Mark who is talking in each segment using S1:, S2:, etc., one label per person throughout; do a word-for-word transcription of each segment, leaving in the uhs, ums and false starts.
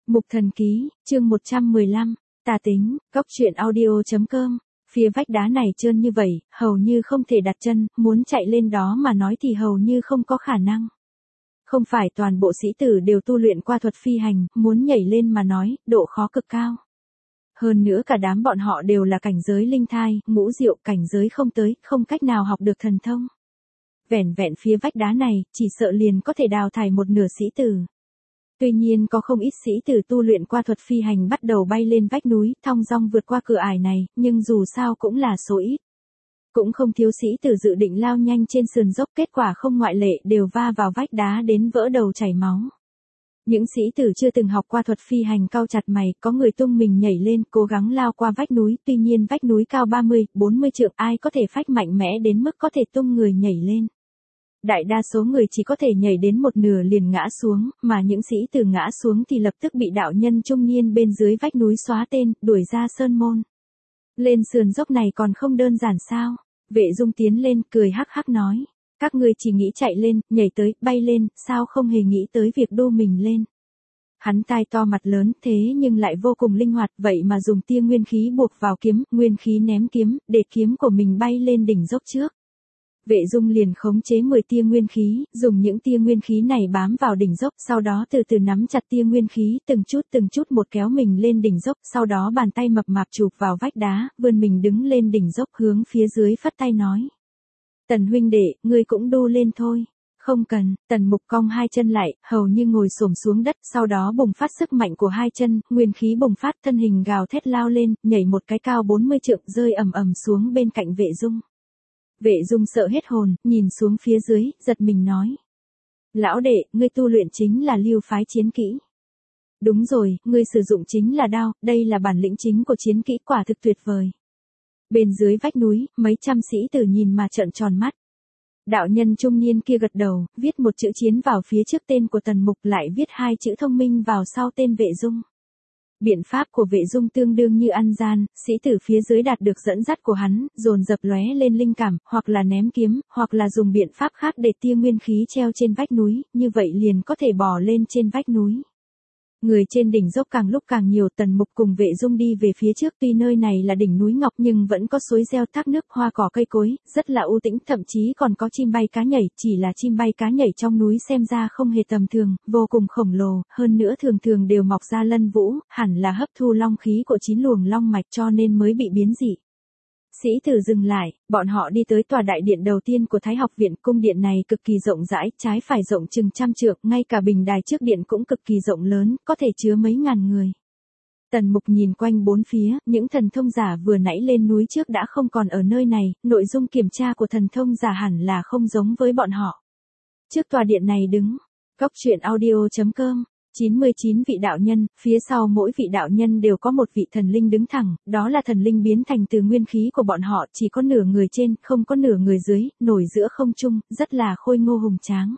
S1: Mục Thần Ký, chương một trăm mười lăm, Tà Tính, Cóc Truyện Audio.com. Phía vách đá này trơn như vậy, hầu như không thể đặt chân, muốn chạy lên đó mà nói thì hầu như không có khả năng. Không phải toàn bộ sĩ tử đều tu luyện qua thuật phi hành, muốn nhảy lên mà nói, độ khó cực cao. Hơn nữa cả đám bọn họ đều là cảnh giới linh thai, ngũ diệu, cảnh giới không tới, không cách nào học được thần thông. Vẻn vẹn phía vách đá này, chỉ sợ liền có thể đào thải một nửa sĩ tử. Tuy nhiên có không ít sĩ tử tu luyện qua thuật phi hành bắt đầu bay lên vách núi, thong dong vượt qua cửa ải này, nhưng dù sao cũng là số ít. Cũng không thiếu sĩ tử dự định lao nhanh trên sườn dốc, kết quả không ngoại lệ đều va vào vách đá đến vỡ đầu chảy máu. Những sĩ tử chưa từng học qua thuật phi hành cau chặt mày, có người tung mình nhảy lên, cố gắng lao qua vách núi, tuy nhiên vách núi cao ba mươi, bốn mươi trượng, ai có thể phách mạnh mẽ đến mức có thể tung người nhảy lên. Đại đa số người chỉ có thể nhảy đến một nửa liền ngã xuống, mà những sĩ tử ngã xuống thì lập tức bị đạo nhân trung niên bên dưới vách núi xóa tên, đuổi ra sơn môn. Lên sườn dốc này còn không đơn giản sao? Vệ Dung tiến lên, cười hắc hắc nói. Các ngươi chỉ nghĩ chạy lên, nhảy tới, bay lên, sao không hề nghĩ tới việc đu mình lên. Hắn tai to mặt lớn thế nhưng lại vô cùng linh hoạt, vậy mà dùng tia nguyên khí buộc vào kiếm, nguyên khí ném kiếm, để kiếm của mình bay lên đỉnh dốc trước. Vệ Dung liền khống chế mười tia nguyên khí, dùng những tia nguyên khí này bám vào đỉnh dốc, sau đó từ từ nắm chặt tia nguyên khí, từng chút từng chút một kéo mình lên đỉnh dốc, sau đó bàn tay mập mạp chụp vào vách đá, vươn mình đứng lên đỉnh dốc hướng phía dưới phất tay nói. Tần huynh đệ, ngươi cũng đu lên thôi. Không cần, Tần Mục cong hai chân lại, hầu như ngồi xổm xuống đất, sau đó bùng phát sức mạnh của hai chân, nguyên khí bùng phát, thân hình gào thét lao lên, nhảy một cái cao bốn mươi trượng, rơi ầm ầm xuống bên cạnh Vệ Dung. Vệ Dung sợ hết hồn, nhìn xuống phía dưới, giật mình nói. Lão đệ, ngươi tu luyện chính là Lưu phái chiến kỹ. Đúng rồi, ngươi sử dụng chính là đao, đây là bản lĩnh chính của chiến kỹ, quả thực tuyệt vời. Bên dưới vách núi, mấy trăm sĩ tử nhìn mà trợn tròn mắt. Đạo nhân trung niên kia gật đầu, viết một chữ chiến vào phía trước tên của Tần Mục, lại viết hai chữ thông minh vào sau tên Vệ Dung. Biện pháp của Vệ Dung tương đương như ăn gian, sĩ tử phía dưới đạt được dẫn dắt của hắn, dồn dập lóe lên linh cảm, hoặc là ném kiếm, hoặc là dùng biện pháp khác để tia nguyên khí treo trên vách núi, như vậy liền có thể bò lên trên vách núi. Người trên đỉnh dốc càng lúc càng nhiều, Tần Mục cùng Vệ Dung đi về phía trước, tuy nơi này là đỉnh núi ngọc nhưng vẫn có suối reo, thác nước, hoa cỏ cây cối, rất là u tĩnh, thậm chí còn có chim bay cá nhảy, chỉ là chim bay cá nhảy trong núi xem ra không hề tầm thường, vô cùng khổng lồ, hơn nữa thường thường đều mọc ra lân vũ, hẳn là hấp thu long khí của chín luồng long mạch cho nên mới bị biến dị. Sĩ tử dừng lại, bọn họ đi tới tòa đại điện đầu tiên của Thái học viện, cung điện này cực kỳ rộng rãi, trái phải rộng chừng trăm trượng, ngay cả bình đài trước điện cũng cực kỳ rộng lớn, có thể chứa mấy ngàn người. Tần Mục nhìn quanh bốn phía, những thần thông giả vừa nãy lên núi trước đã không còn ở nơi này, nội dung kiểm tra của thần thông giả hẳn là không giống với bọn họ. Trước tòa điện này đứng, Cóc Truyện Audio.com. chín mươi chín vị đạo nhân, phía sau mỗi vị đạo nhân đều có một vị thần linh đứng thẳng, đó là thần linh biến thành từ nguyên khí của bọn họ, chỉ có nửa người trên, không có nửa người dưới, nổi giữa không trung, rất là khôi ngô hùng tráng.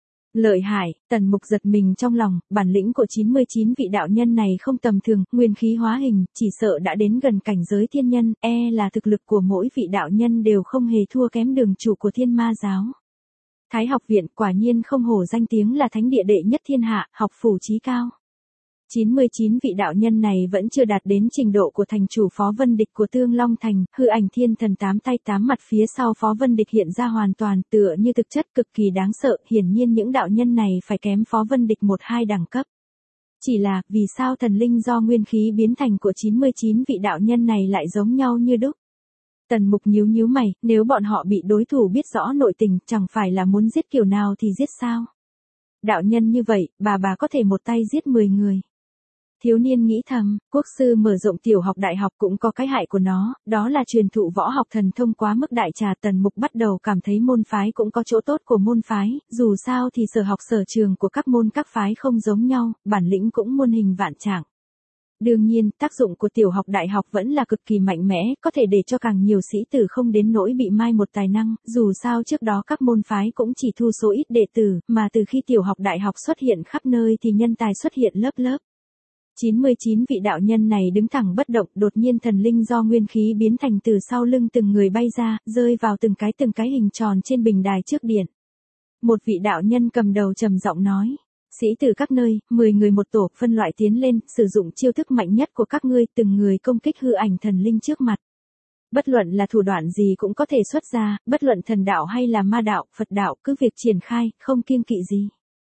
S1: Lợi hại, Tần Mục giật mình trong lòng, bản lĩnh của chín mươi chín vị đạo nhân này không tầm thường, nguyên khí hóa hình, chỉ sợ đã đến gần cảnh giới thiên nhân, e là thực lực của mỗi vị đạo nhân đều không hề thua kém đường chủ của Thiên Ma giáo. Thái học viện quả nhiên không hổ danh tiếng là thánh địa đệ nhất thiên hạ, học phủ chí cao. chín mươi chín vị đạo nhân này vẫn chưa đạt đến trình độ của thành chủ Phó Vân Địch của Tương Long Thành, hư ảnh thiên thần tám tay tám mặt phía sau Phó Vân Địch hiện ra hoàn toàn tựa như thực chất cực kỳ đáng sợ, hiển nhiên những đạo nhân này phải kém Phó Vân Địch một hai đẳng cấp. Chỉ là, vì sao thần linh do nguyên khí biến thành của chín mươi chín vị đạo nhân này lại giống nhau như đúc? Tần Mục nhíu nhíu mày, nếu bọn họ bị đối thủ biết rõ nội tình, chẳng phải là muốn giết kiểu nào thì giết sao? Đạo nhân như vậy, bà bà có thể một tay giết mười người. Thiếu niên nghĩ thầm, quốc sư mở rộng tiểu học đại học cũng có cái hại của nó, đó là truyền thụ võ học thần thông quá mức đại trà. Tần Mục bắt đầu cảm thấy môn phái cũng có chỗ tốt của môn phái, dù sao thì sở học sở trường của các môn các phái không giống nhau, bản lĩnh cũng muôn hình vạn trạng. Đương nhiên, tác dụng của tiểu học đại học vẫn là cực kỳ mạnh mẽ, có thể để cho càng nhiều sĩ tử không đến nỗi bị mai một tài năng, dù sao trước đó các môn phái cũng chỉ thu số ít đệ tử, mà từ khi tiểu học đại học xuất hiện khắp nơi thì nhân tài xuất hiện lớp lớp. chín mươi chín vị đạo nhân này đứng thẳng bất động, đột nhiên thần linh do nguyên khí biến thành từ sau lưng từng người bay ra, rơi vào từng cái từng cái hình tròn trên bình đài trước điện. Một vị đạo nhân cầm đầu trầm giọng nói. Sĩ tử các nơi, mười người một tổ, phân loại tiến lên, sử dụng chiêu thức mạnh nhất của các ngươi, từng người công kích hư ảnh thần linh trước mặt. Bất luận là thủ đoạn gì cũng có thể xuất ra, bất luận thần đạo hay là ma đạo, Phật đạo, cứ việc triển khai, không kiêng kỵ gì.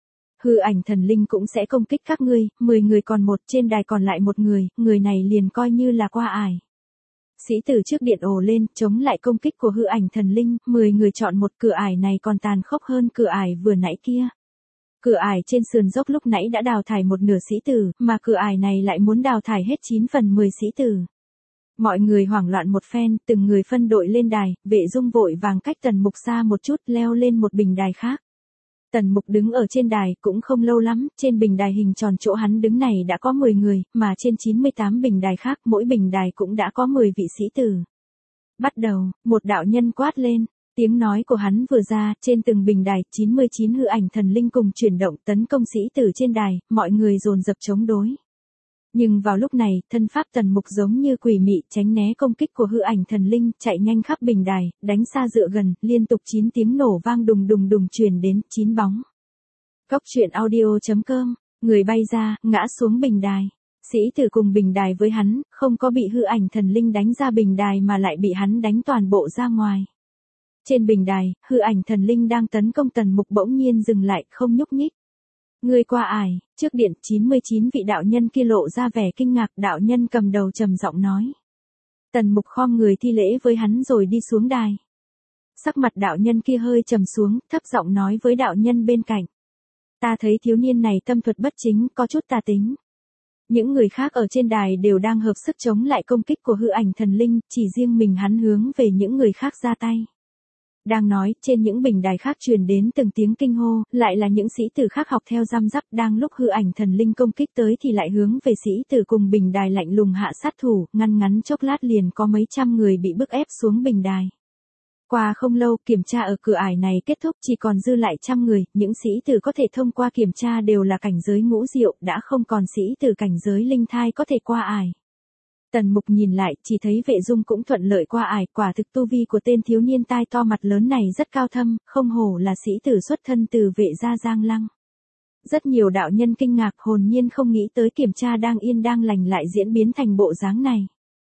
S1: Hư ảnh thần linh cũng sẽ công kích các ngươi, mười người còn một, trên đài còn lại một người, người này liền coi như là qua ải. Sĩ tử trước điện ồ lên, chống lại công kích của hư ảnh thần linh, mười người chọn một, cửa ải này còn tàn khốc hơn cửa ải vừa nãy kia. Cửa ải trên sườn dốc lúc nãy đã đào thải một nửa sĩ tử, mà cửa ải này lại muốn đào thải hết chín phần mười sĩ tử. Mọi người hoảng loạn một phen, từng người phân đội lên đài, Vệ Dung vội vàng cách Tần Mục xa một chút, leo lên một bình đài khác. Tần Mục đứng ở trên đài, cũng không lâu lắm, trên bình đài hình tròn chỗ hắn đứng này đã có mười người, mà trên chín mươi tám bình đài khác, mỗi bình đài cũng đã có mười vị sĩ tử. Bắt đầu, một đạo nhân quát lên, tiếng nói của hắn vừa ra, trên từng bình đài, chín mươi chín hư ảnh thần linh cùng chuyển động tấn công sĩ tử trên đài, mọi người dồn dập chống đối. Nhưng vào lúc này, thân pháp Tần Mục giống như quỷ mị, tránh né công kích của hư ảnh thần linh, chạy nhanh khắp bình đài, đánh xa dựa gần, liên tục chín tiếng nổ vang đùng đùng đùng truyền đến, chín bóng. Cốc truyện audio chấm com, người bay ra, ngã xuống bình đài. Sĩ tử cùng bình đài với hắn, không có bị hư ảnh thần linh đánh ra bình đài mà lại bị hắn đánh toàn bộ ra ngoài. Trên bình đài, hư ảnh thần linh đang tấn công Tần Mục bỗng nhiên dừng lại, không nhúc nhích. Người qua ải, trước điện, chín mươi chín vị đạo nhân kia lộ ra vẻ kinh ngạc, đạo nhân cầm đầu trầm giọng nói. Tần Mục khom người thi lễ với hắn rồi đi xuống đài. Sắc mặt đạo nhân kia hơi trầm xuống, thấp giọng nói với đạo nhân bên cạnh. Ta thấy thiếu niên này tâm thuật bất chính, có chút tà tính. Những người khác ở trên đài đều đang hợp sức chống lại công kích của hư ảnh thần linh, chỉ riêng mình hắn hướng về những người khác ra tay. Đang nói, trên những bình đài khác truyền đến từng tiếng kinh hô, lại là những sĩ tử khác học theo răm rắp, đang lúc hư ảnh thần linh công kích tới thì lại hướng về sĩ tử cùng bình đài lạnh lùng hạ sát thủ, ngăn ngắn chốc lát liền có mấy trăm người bị bức ép xuống bình đài. Qua không lâu, kiểm tra ở cửa ải này kết thúc, chỉ còn dư lại trăm người, những sĩ tử có thể thông qua kiểm tra đều là cảnh giới ngũ diệu, đã không còn sĩ tử cảnh giới linh thai có thể qua ải. Tần Mục nhìn lại, chỉ thấy Vệ Dung cũng thuận lợi qua ải, quả thực tu vi của tên thiếu niên tai to mặt lớn này rất cao thâm, không hổ là sĩ tử xuất thân từ Vệ gia Giang Lăng. Rất nhiều đạo nhân kinh ngạc, hồn nhiên không nghĩ tới kiểm tra đang yên đang lành lại diễn biến thành bộ dáng này.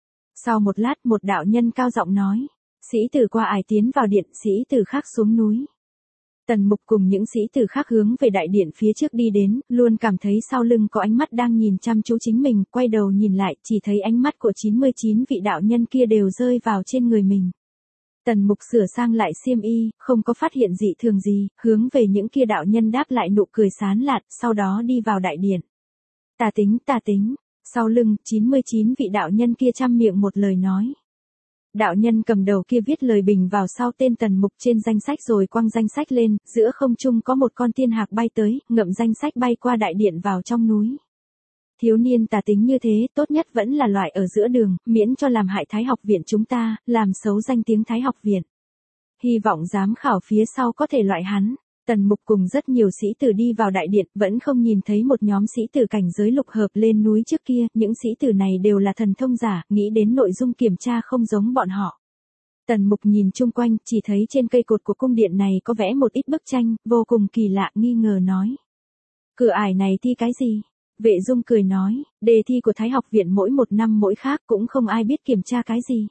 S1: Sau một lát, một đạo nhân cao giọng nói, sĩ tử qua ải tiến vào điện, sĩ tử khác xuống núi. Tần Mục cùng những sĩ tử khác hướng về đại điện phía trước đi đến, luôn cảm thấy sau lưng có ánh mắt đang nhìn chăm chú chính mình, quay đầu nhìn lại, chỉ thấy ánh mắt của chín mươi chín vị đạo nhân kia đều rơi vào trên người mình. Tần Mục sửa sang lại xiêm y, không có phát hiện dị thường gì, hướng về những kia đạo nhân đáp lại nụ cười sán lạn, sau đó đi vào đại điện. Tà tính, tà tính, sau lưng, chín mươi chín vị đạo nhân kia chăm miệng một lời nói. Đạo nhân cầm đầu kia viết lời bình vào sau tên Tần Mục trên danh sách rồi quăng danh sách lên, giữa không trung có một con tiên hạc bay tới, ngậm danh sách bay qua đại điện vào trong núi. Thiếu niên tà tính như thế, tốt nhất vẫn là loại ở giữa đường, miễn cho làm hại Thái học viện chúng ta, làm xấu danh tiếng Thái học viện. Hy vọng giám khảo phía sau có thể loại hắn. Tần Mục cùng rất nhiều sĩ tử đi vào đại điện, vẫn không nhìn thấy một nhóm sĩ tử cảnh giới lục hợp lên núi trước kia, những sĩ tử này đều là thần thông giả, nghĩ đến nội dung kiểm tra không giống bọn họ. Tần Mục nhìn chung quanh, chỉ thấy trên cây cột của cung điện này có vẽ một ít bức tranh, vô cùng kỳ lạ, nghi ngờ nói. Cửa ải này thi cái gì? Vệ Dung cười nói, đề thi của Thái học viện mỗi một năm mỗi khác, cũng không ai biết kiểm tra cái gì.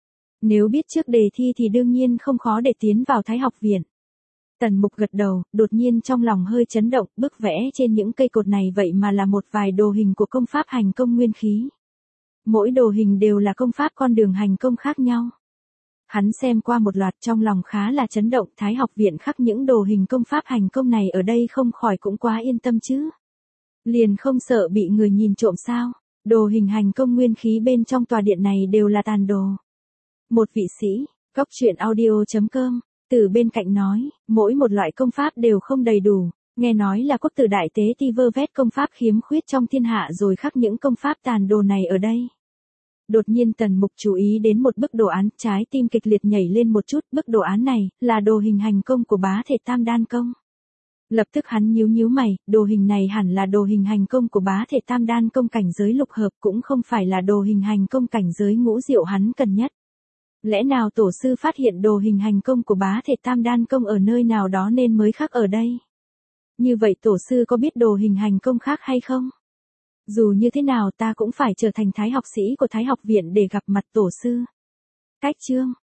S1: Nếu biết trước đề thi thì đương nhiên không khó để tiến vào Thái học viện. Tần Mục gật đầu, đột nhiên trong lòng hơi chấn động, bức vẽ trên những cây cột này vậy mà là một vài đồ hình của công pháp hành công nguyên khí. Mỗi đồ hình đều là công pháp con đường hành công khác nhau. Hắn xem qua một loạt trong lòng khá là chấn động, Thái học viện khắc những đồ hình công pháp hành công này ở đây không khỏi cũng quá yên tâm chứ. Liền không sợ bị người nhìn trộm sao, đồ hình hành công nguyên khí bên trong tòa điện này đều là tàn đồ. Một vị sĩ, cốc truyện audio chấm com. Từ bên cạnh nói, mỗi một loại công pháp đều không đầy đủ, nghe nói là quốc tử đại tế ti vơ vét công pháp khiếm khuyết trong thiên hạ rồi khắc những công pháp tàn đồ này ở đây. Đột nhiên Tần Mục chú ý đến một bức đồ án, trái tim kịch liệt nhảy lên một chút, bức đồ án này là đồ hình hành công của bá thể tam đan công. Lập tức hắn nhíu nhíu mày, đồ hình này hẳn là đồ hình hành công của bá thể tam đan công cảnh giới lục hợp, cũng không phải là đồ hình hành công cảnh giới ngũ diệu hắn cần nhất. Lẽ nào tổ sư phát hiện đồ hình hành công của bá thể tam đan công ở nơi nào đó nên mới khắc ở đây? Như vậy tổ sư có biết đồ hình hành công khác hay không? Dù như thế nào ta cũng phải trở thành thái học sĩ của Thái học viện để gặp mặt tổ sư. Cách chương